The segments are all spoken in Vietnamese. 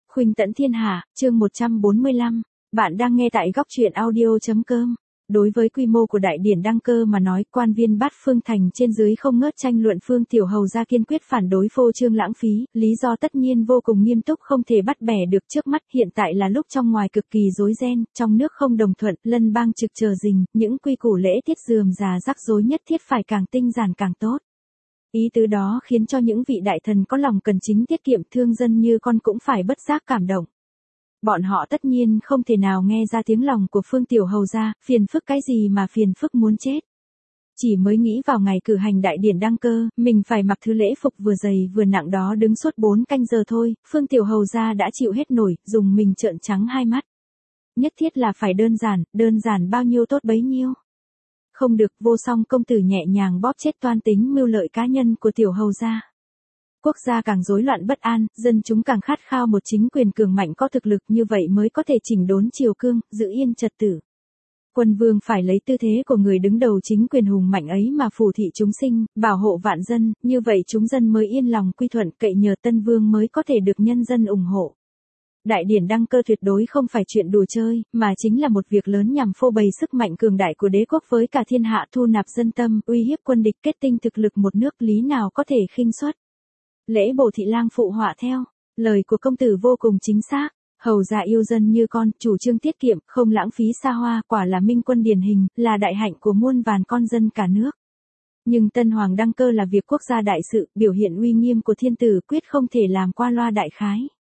Khuynh tẫn thiên hạ, chương 145. Bạn đang nghe tại góc truyện audio.com. Đối với quy mô của đại điển đăng cơ mà nói, quan viên bát phương thành trên dưới không ngớt tranh luận. Phương Tiểu Hầu gia kiên quyết phản đối phô trương lãng phí, lý do tất nhiên vô cùng nghiêm túc không thể bắt bẻ được. Trước mắt hiện tại là lúc trong ngoài cực kỳ rối ren, trong nước không đồng thuận, lân bang trực chờ rình, những quy củ lễ tiết rườm rà rắc rối nhất thiết phải càng tinh giản càng tốt. Ý tứ đó khiến cho những vị đại thần có lòng cần chính tiết kiệm thương dân như con cũng phải bất giác cảm động. Bọn họ tất nhiên không thể nào nghe ra tiếng lòng của Phương Tiểu Hầu gia, phiền phức cái gì mà phiền phức muốn chết. Chỉ mới nghĩ vào ngày cử hành đại điển đăng cơ, mình phải mặc thứ lễ phục vừa dày vừa nặng đó đứng suốt 4 canh giờ thôi, Phương Tiểu Hầu gia đã chịu hết nổi, dùng mình trợn trắng hai mắt. Nhất thiết là phải đơn giản bao nhiêu tốt bấy nhiêu. Không được, Vô Song công tử nhẹ nhàng bóp chết toan tính mưu lợi cá nhân của Tiểu Hầu gia. Quốc gia càng rối loạn bất an, dân chúng càng khát khao một chính quyền cường mạnh có thực lực, như vậy mới có thể chỉnh đốn triều cương, giữ yên trật tự. Quân vương phải lấy tư thế của người đứng đầu chính quyền hùng mạnh ấy mà phù thị chúng sinh, bảo hộ vạn dân, như vậy chúng dân mới yên lòng quy thuận, cậy nhờ tân vương mới có thể được nhân dân ủng hộ. Đại điển đăng cơ tuyệt đối không phải chuyện đùa chơi, mà chính là một việc lớn nhằm phô bày sức mạnh cường đại của đế quốc với cả thiên hạ, thu nạp dân tâm, uy hiếp quân địch, kết tinh thực lực một nước, lý nào có thể khinh suất. Lễ Bổ thị lang phụ họa theo, lời của công tử vô cùng chính xác. Hầu gia yêu dân như con, chủ trương tiết kiệm, không lãng phí xa hoa, quả là minh quân điển hình, là đại hạnh của muôn vàn con dân cả nước. Nhưng tân hoàng đăng cơ là việc quốc gia đại sự, biểu hiện uy nghiêm của thiên tử, quyết không thể làm qua loa đại khái.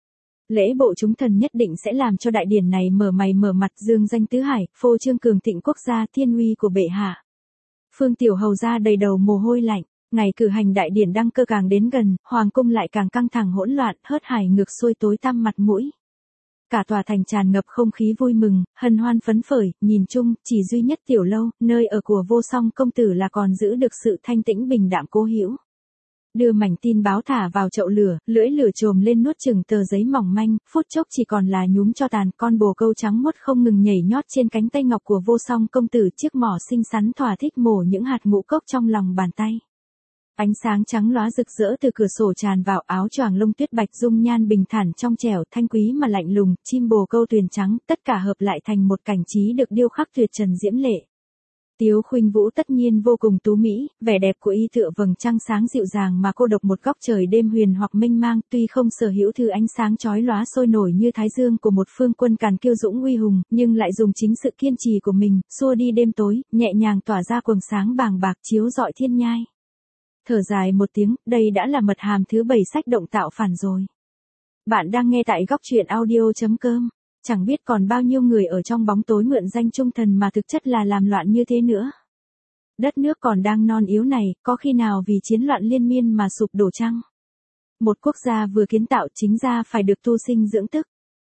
Lễ bộ chúng thần nhất định sẽ làm cho đại điển này mở mày mở mặt, dương danh tứ hải, phô trương cường thịnh quốc gia, thiên uy của bệ hạ. Phương Tiểu Hầu gia đầy đầu mồ hôi lạnh. Ngày cử hành đại điển đăng cơ càng đến gần, hoàng cung lại càng căng thẳng hỗn loạn, hớt hải ngược xuôi tối tăm mặt mũi. Cả tòa thành tràn ngập không khí vui mừng, hân hoan phấn khởi, nhìn chung, chỉ duy nhất Tiểu Lâu, nơi ở của Vô Song công tử là còn giữ được sự thanh tĩnh bình đạm cố hữu. Đưa mảnh tin báo thả vào chậu lửa, lưỡi lửa trồm lên nuốt chừng tờ giấy mỏng manh, phút chốc chỉ còn là nhúm cho tàn. Con bồ câu trắng muốt không ngừng nhảy nhót trên cánh tay ngọc của Vô Song công tử, chiếc mỏ xinh xắn thỏa thích mổ những hạt ngũ cốc trong lòng bàn tay. Ánh sáng trắng lóa rực rỡ từ cửa sổ tràn vào, áo choàng lông tuyết bạch, dung nhan bình thản trong trẻo, thanh quý mà lạnh lùng, chim bồ câu tuyền trắng, tất cả hợp lại thành một cảnh trí được điêu khắc tuyệt trần diễm lệ. Tiếu Khuynh Vũ tất nhiên vô cùng tú mỹ, vẻ đẹp của y tựa vầng trăng sáng dịu dàng mà cô độc một góc trời đêm huyền hoặc mênh mang, tuy không sở hữu thứ ánh sáng chói lóa sôi nổi như thái dương của một phương quân càn kiêu dũng uy hùng, nhưng lại dùng chính sự kiên trì của mình, xua đi đêm tối, nhẹ nhàng tỏa ra quầng sáng bàng bạc chiếu rọi thiên nhai. Thở dài một tiếng, đây đã là mật hàm thứ 7 sách động tạo phản rồi. Bạn đang nghe tại góc truyện audio.com. Chẳng biết còn bao nhiêu người ở trong bóng tối mượn danh trung thần mà thực chất là làm loạn như thế nữa. Đất nước còn đang non yếu này, có khi nào vì chiến loạn liên miên mà sụp đổ chăng? Một quốc gia vừa kiến tạo chính ra phải được tu sinh dưỡng tức.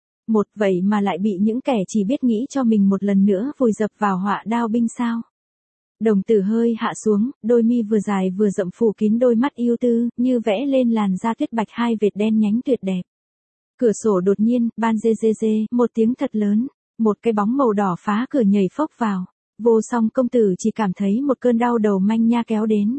Vậy mà lại bị những kẻ chỉ biết nghĩ cho mình một lần nữa vùi dập vào họa đao binh sao? Đồng tử hơi hạ xuống, đôi mi vừa dài vừa rậm phủ kín đôi mắt yêu tư, như vẽ lên làn da tuyết bạch hai vệt đen nhánh tuyệt đẹp. Cửa sổ đột nhiên, ban dê dê dê, một tiếng thật lớn, một cái bóng màu đỏ phá cửa nhảy phốc vào. Vô Song công tử chỉ cảm thấy một cơn đau đầu manh nha kéo đến.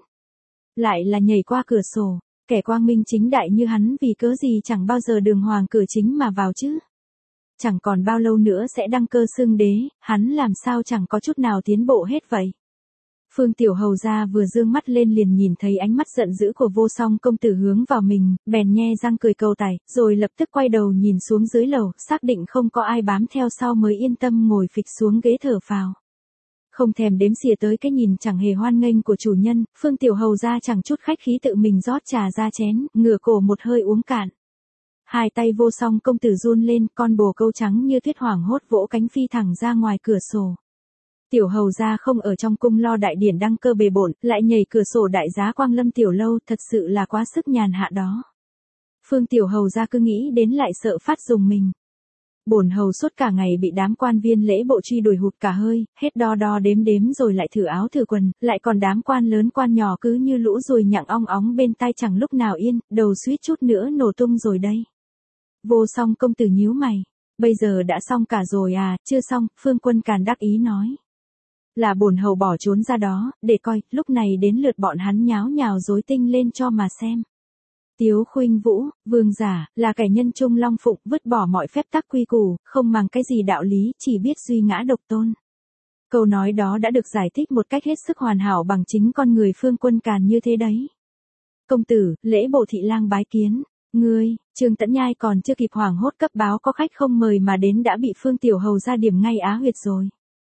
Lại là nhảy qua cửa sổ, kẻ quang minh chính đại như hắn vì cớ gì chẳng bao giờ đường hoàng cửa chính mà vào chứ. Chẳng còn bao lâu nữa sẽ đăng cơ xưng đế, hắn làm sao chẳng có chút nào tiến bộ hết vậy. Phương Tiểu Hầu gia vừa dương mắt lên liền nhìn thấy ánh mắt giận dữ của Vô Song công tử hướng vào mình, bèn nhe răng cười cầu tài, rồi lập tức quay đầu nhìn xuống dưới lầu, xác định không có ai bám theo sau mới yên tâm ngồi phịch xuống ghế thở phào. Không thèm đếm xỉa tới cái nhìn chẳng hề hoan nghênh của chủ nhân, Phương Tiểu Hầu gia chẳng chút khách khí tự mình rót trà ra chén, ngửa cổ một hơi uống cạn. Hai tay Vô Song công tử run lên, con bồ câu trắng như tuyết hoảng hốt vỗ cánh phi thẳng ra ngoài cửa sổ. Tiểu Hầu gia không ở trong cung lo đại điển đăng cơ bề bộn, lại nhảy cửa sổ đại giá Quang Lâm Tiểu Lâu, thật sự là quá sức nhàn hạ đó. Phương Tiểu Hầu gia cứ nghĩ đến lại sợ phát dùng mình. Bổn hầu suốt cả ngày bị đám quan viên lễ bộ truy đuổi hụt cả hơi, hết đo đo đếm đếm rồi lại thử áo thử quần, lại còn đám quan lớn quan nhỏ cứ như lũ ruồi nhặng ong óng bên tai chẳng lúc nào yên, đầu suýt chút nữa nổ tung rồi đây. Vô Song công tử nhíu mày, bây giờ đã xong cả rồi à? Chưa xong, Phương Quân Càn đắc ý nói. Là bổn hầu bỏ trốn ra đó, để coi, lúc này đến lượt bọn hắn nháo nhào rối tinh lên cho mà xem. Tiếu Khuynh Vũ, vương giả, là kẻ nhân trung long phụng, vứt bỏ mọi phép tắc quy củ, không màng cái gì đạo lý, chỉ biết duy ngã độc tôn. Câu nói đó đã được giải thích một cách hết sức hoàn hảo bằng chính con người Phương Quân Càn như thế đấy. Công tử, lễ bộ thị lang bái kiến. Ngươi, Trương Tẫn Nhai còn chưa kịp hoảng hốt cấp báo có khách không mời mà đến đã bị Phương Tiểu Hầu ra điểm ngay á huyệt rồi.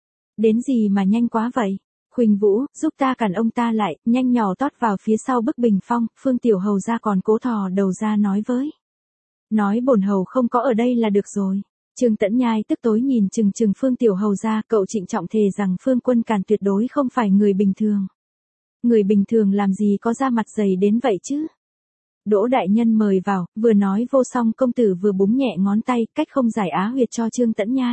Đến gì mà nhanh quá vậy? Khuynh Vũ, giúp ta cản ông ta lại, nhanh nhỏ tót vào phía sau bức bình phong, Phương Tiểu Hầu ra còn cố thò đầu ra nói với. Nói bổn hầu không có ở đây là được rồi. Trương Tẫn Nhai tức tối nhìn chừng chừng Phương Tiểu Hầu ra, cậu trịnh trọng thề rằng Phương Quân Càn tuyệt đối không phải người bình thường. Người bình thường làm gì có da mặt dày đến vậy chứ? Đỗ đại nhân mời vào, vừa nói vô song công tử vừa búng nhẹ ngón tay, cách không giải á huyệt cho Trương Tẫn Nhai.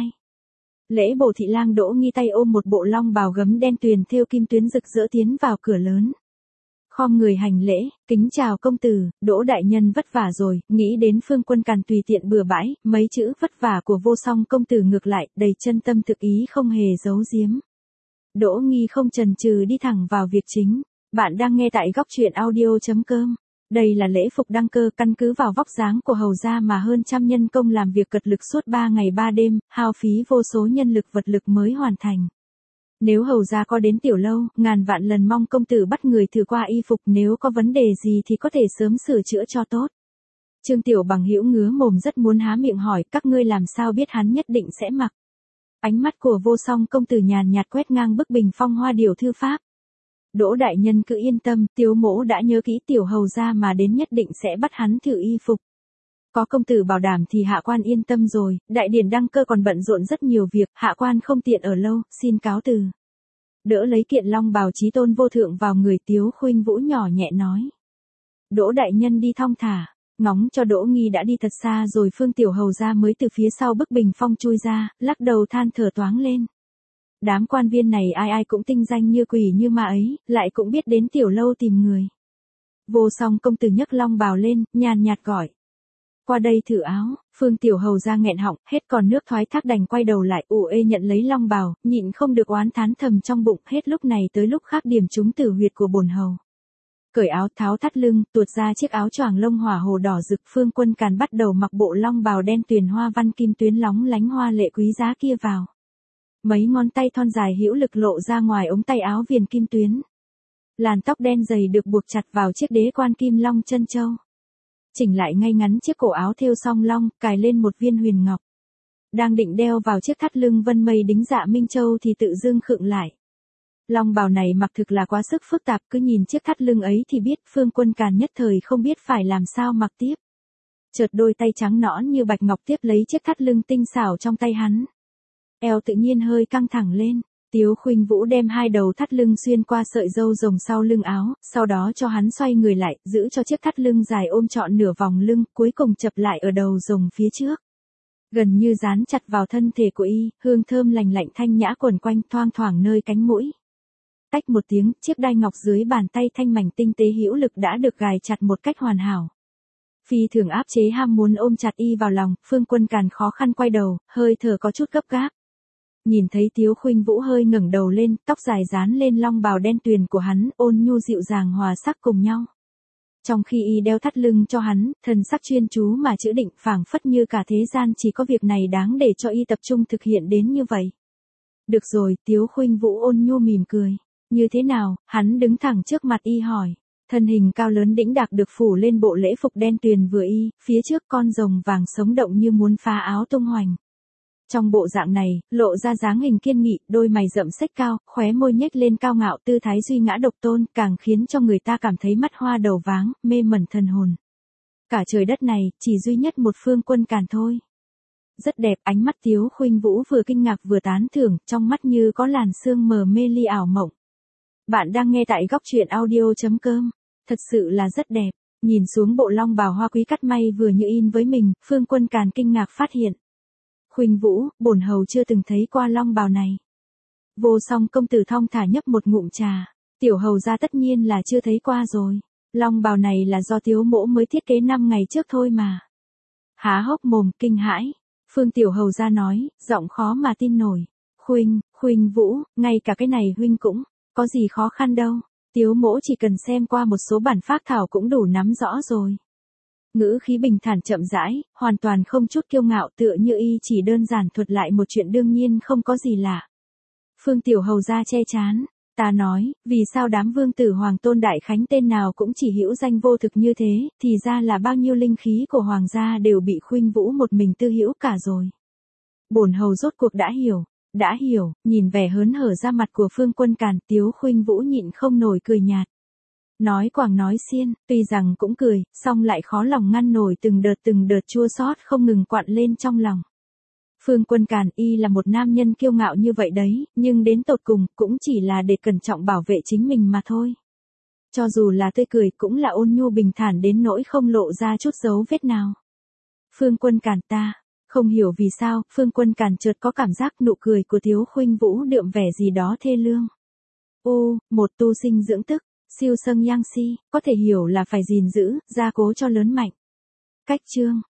Lễ bộ thị lang Đỗ Nghi tay ôm một bộ long bào gấm đen tuyền thêu kim tuyến rực rỡ tiến vào cửa lớn. Khom người hành lễ, kính chào công tử, Đỗ đại nhân vất vả rồi, nghĩ đến Phương Quân Càn tùy tiện bừa bãi, mấy chữ vất vả của vô song công tử ngược lại, đầy chân tâm thực ý không hề giấu giếm. Đỗ Nghi không chần chừ đi thẳng vào việc chính. Bạn đang nghe tại góc truyện audio.com. Đây là lễ phục đăng cơ, căn cứ vào vóc dáng của hầu gia mà hơn trăm nhân công làm việc cật lực suốt 3 ngày 3 đêm, hao phí vô số nhân lực vật lực mới hoàn thành. Nếu hầu gia có đến tiểu lâu, ngàn vạn lần mong công tử bắt người thử qua y phục, nếu có vấn đề gì thì có thể sớm sửa chữa cho tốt. Trương Tiểu Bằng hữu ngứa mồm rất muốn há miệng hỏi, các ngươi làm sao biết hắn nhất định sẽ mặc. Ánh mắt của vô song công tử nhàn nhạt quét ngang bức bình phong hoa điểu thư pháp. Đỗ đại nhân cứ yên tâm, Tiếu mỗ đã nhớ kỹ tiểu hầu ra mà đến nhất định sẽ bắt hắn thử y phục. Có công tử bảo đảm thì hạ quan yên tâm rồi, đại điển đăng cơ còn bận rộn rất nhiều việc, hạ quan không tiện ở lâu, xin cáo từ. Đỡ lấy kiện long bào chí tôn vô thượng vào người Tiếu Khuynh Vũ nhỏ nhẹ nói. Đỗ đại nhân đi thong thả, ngóng cho Đỗ Nghi đã đi thật xa rồi Phương Tiểu Hầu ra mới từ phía sau bức bình phong chui ra, lắc đầu than thở toáng lên. Đám quan viên này ai ai cũng tinh danh như quỷ như ma ấy, lại cũng biết đến tiểu lâu tìm người. Vô song công tử nhấc long bào lên, nhàn nhạt gọi. Qua đây thử áo, Phương Tiểu Hầu ra nghẹn họng, hết còn nước thoái thác đành quay đầu lại, ủ ê nhận lấy long bào, nhịn không được oán thán thầm trong bụng, hết lúc này tới lúc khác điểm trúng tử huyệt của bổn hầu. Cởi áo tháo thắt lưng, tuột ra chiếc áo choàng lông hỏa hồ đỏ rực, Phương Quân Càn bắt đầu mặc bộ long bào đen tuyền hoa văn kim tuyến lóng lánh hoa lệ quý giá kia vào. Mấy ngón tay thon dài hữu lực lộ ra ngoài ống tay áo viền kim tuyến. Làn tóc đen dày được buộc chặt vào chiếc đế quan kim long chân châu. Chỉnh lại ngay ngắn chiếc cổ áo thêu song long, cài lên một viên huyền ngọc. Đang định đeo vào chiếc thắt lưng vân mây đính dạ minh châu thì tự dưng khựng lại. Long bào này mặc thực là quá sức phức tạp, cứ nhìn chiếc thắt lưng ấy thì biết Phương Quân Càn nhất thời không biết phải làm sao mặc tiếp. Chợt đôi tay trắng nõn như bạch ngọc tiếp lấy chiếc thắt lưng tinh xảo trong tay hắn. Eo tự nhiên hơi căng thẳng lên, Tiếu Khuynh Vũ đem hai đầu thắt lưng xuyên qua sợi râu rồng sau lưng áo, sau đó cho hắn xoay người lại, giữ cho chiếc thắt lưng dài ôm trọn nửa vòng lưng, cuối cùng chập lại ở đầu rồng phía trước. Gần như dán chặt vào thân thể của y, hương thơm lành lạnh thanh nhã quẩn quanh thoang thoảng nơi cánh mũi. Tách một tiếng, chiếc đai ngọc dưới bàn tay thanh mảnh tinh tế hữu lực đã được gài chặt một cách hoàn hảo. Phi thường áp chế ham muốn ôm chặt y vào lòng, Phương Quân Càn khó khăn quay đầu, hơi thở có chút gấp gáp. Nhìn thấy Tiếu Khuynh Vũ hơi ngẩng đầu lên, tóc dài dán lên long bào đen tuyền của hắn, ôn nhu dịu dàng hòa sắc cùng nhau. Trong khi y đeo thắt lưng cho hắn, thần sắc chuyên chú mà chữ định, phảng phất như cả thế gian chỉ có việc này đáng để cho y tập trung thực hiện đến như vậy. Được rồi, Tiếu Khuynh Vũ ôn nhu mỉm cười. Như thế nào? Hắn đứng thẳng trước mặt y hỏi. Thân hình cao lớn đĩnh đạc được phủ lên bộ lễ phục đen tuyền vừa y, phía trước con rồng vàng sống động như muốn phá áo tung hoành. Trong bộ dạng này, lộ ra dáng hình kiên nghị, đôi mày rậm xếch cao, khóe môi nhếch lên cao ngạo, tư thái duy ngã độc tôn, càng khiến cho người ta cảm thấy mắt hoa đầu váng, mê mẩn thần hồn. Cả trời đất này, chỉ duy nhất một Phương Quân Càn thôi. Rất đẹp, ánh mắt Tiếu Khuynh Vũ vừa kinh ngạc vừa tán thưởng, trong mắt như có làn sương mờ mê ly ảo mộng. Bạn đang nghe tại góc truyện audio.com. Thật sự là rất đẹp. Nhìn xuống bộ long bào hoa quý cắt may vừa như in với mình, Phương Quân Càn kinh ngạc phát hiện. Khuynh Vũ, bổn hầu chưa từng thấy qua long bào này. Vô song công tử thong thả nhấp một ngụm trà. Tiểu hầu ra tất nhiên là chưa thấy qua rồi. Long bào này là do Tiếu mỗ mới thiết kế 5 ngày trước thôi mà. Há hốc mồm kinh hãi. Phương Tiểu hầu ra nói, giọng khó mà tin nổi. Khuynh Vũ, ngay cả cái này huynh cũng, có gì khó khăn đâu. Tiếu mỗ chỉ cần xem qua một số bản phác thảo cũng đủ nắm rõ rồi. Ngữ khí bình thản chậm rãi, hoàn toàn không chút kiêu ngạo, tựa như y chỉ đơn giản thuật lại một chuyện đương nhiên không có gì lạ. Phương Tiểu Hầu ra che chán. Ta nói, vì sao đám vương tử hoàng tôn đại khánh tên nào cũng chỉ hữu danh vô thực như thế, thì ra là bao nhiêu linh khí của hoàng gia đều bị Khuynh Vũ một mình tư hữu cả rồi. Bổn hầu rốt cuộc đã hiểu, nhìn vẻ hớn hở ra mặt của Phương Quân Càn, Tiếu Khuynh Vũ nhịn không nổi cười nhạt. Nói quảng nói xiên, tuy rằng cũng cười, song lại khó lòng ngăn nổi từng đợt chua xót không ngừng quặn lên trong lòng. Phương Quân Càn y là một nam nhân kiêu ngạo như vậy đấy, nhưng đến tột cùng cũng chỉ là để cẩn trọng bảo vệ chính mình mà thôi. Cho dù là tươi cười cũng là ôn nhu bình thản đến nỗi không lộ ra chút dấu vết nào. Phương Quân Càn ta, không hiểu vì sao, Phương Quân Càn chợt có cảm giác nụ cười của Tiếu Khuynh Vũ đượm vẻ gì đó thê lương. Một tu sinh dưỡng tức, siêu sâng yang si, có thể hiểu là phải gìn giữ, gia cố cho lớn mạnh. Cách chương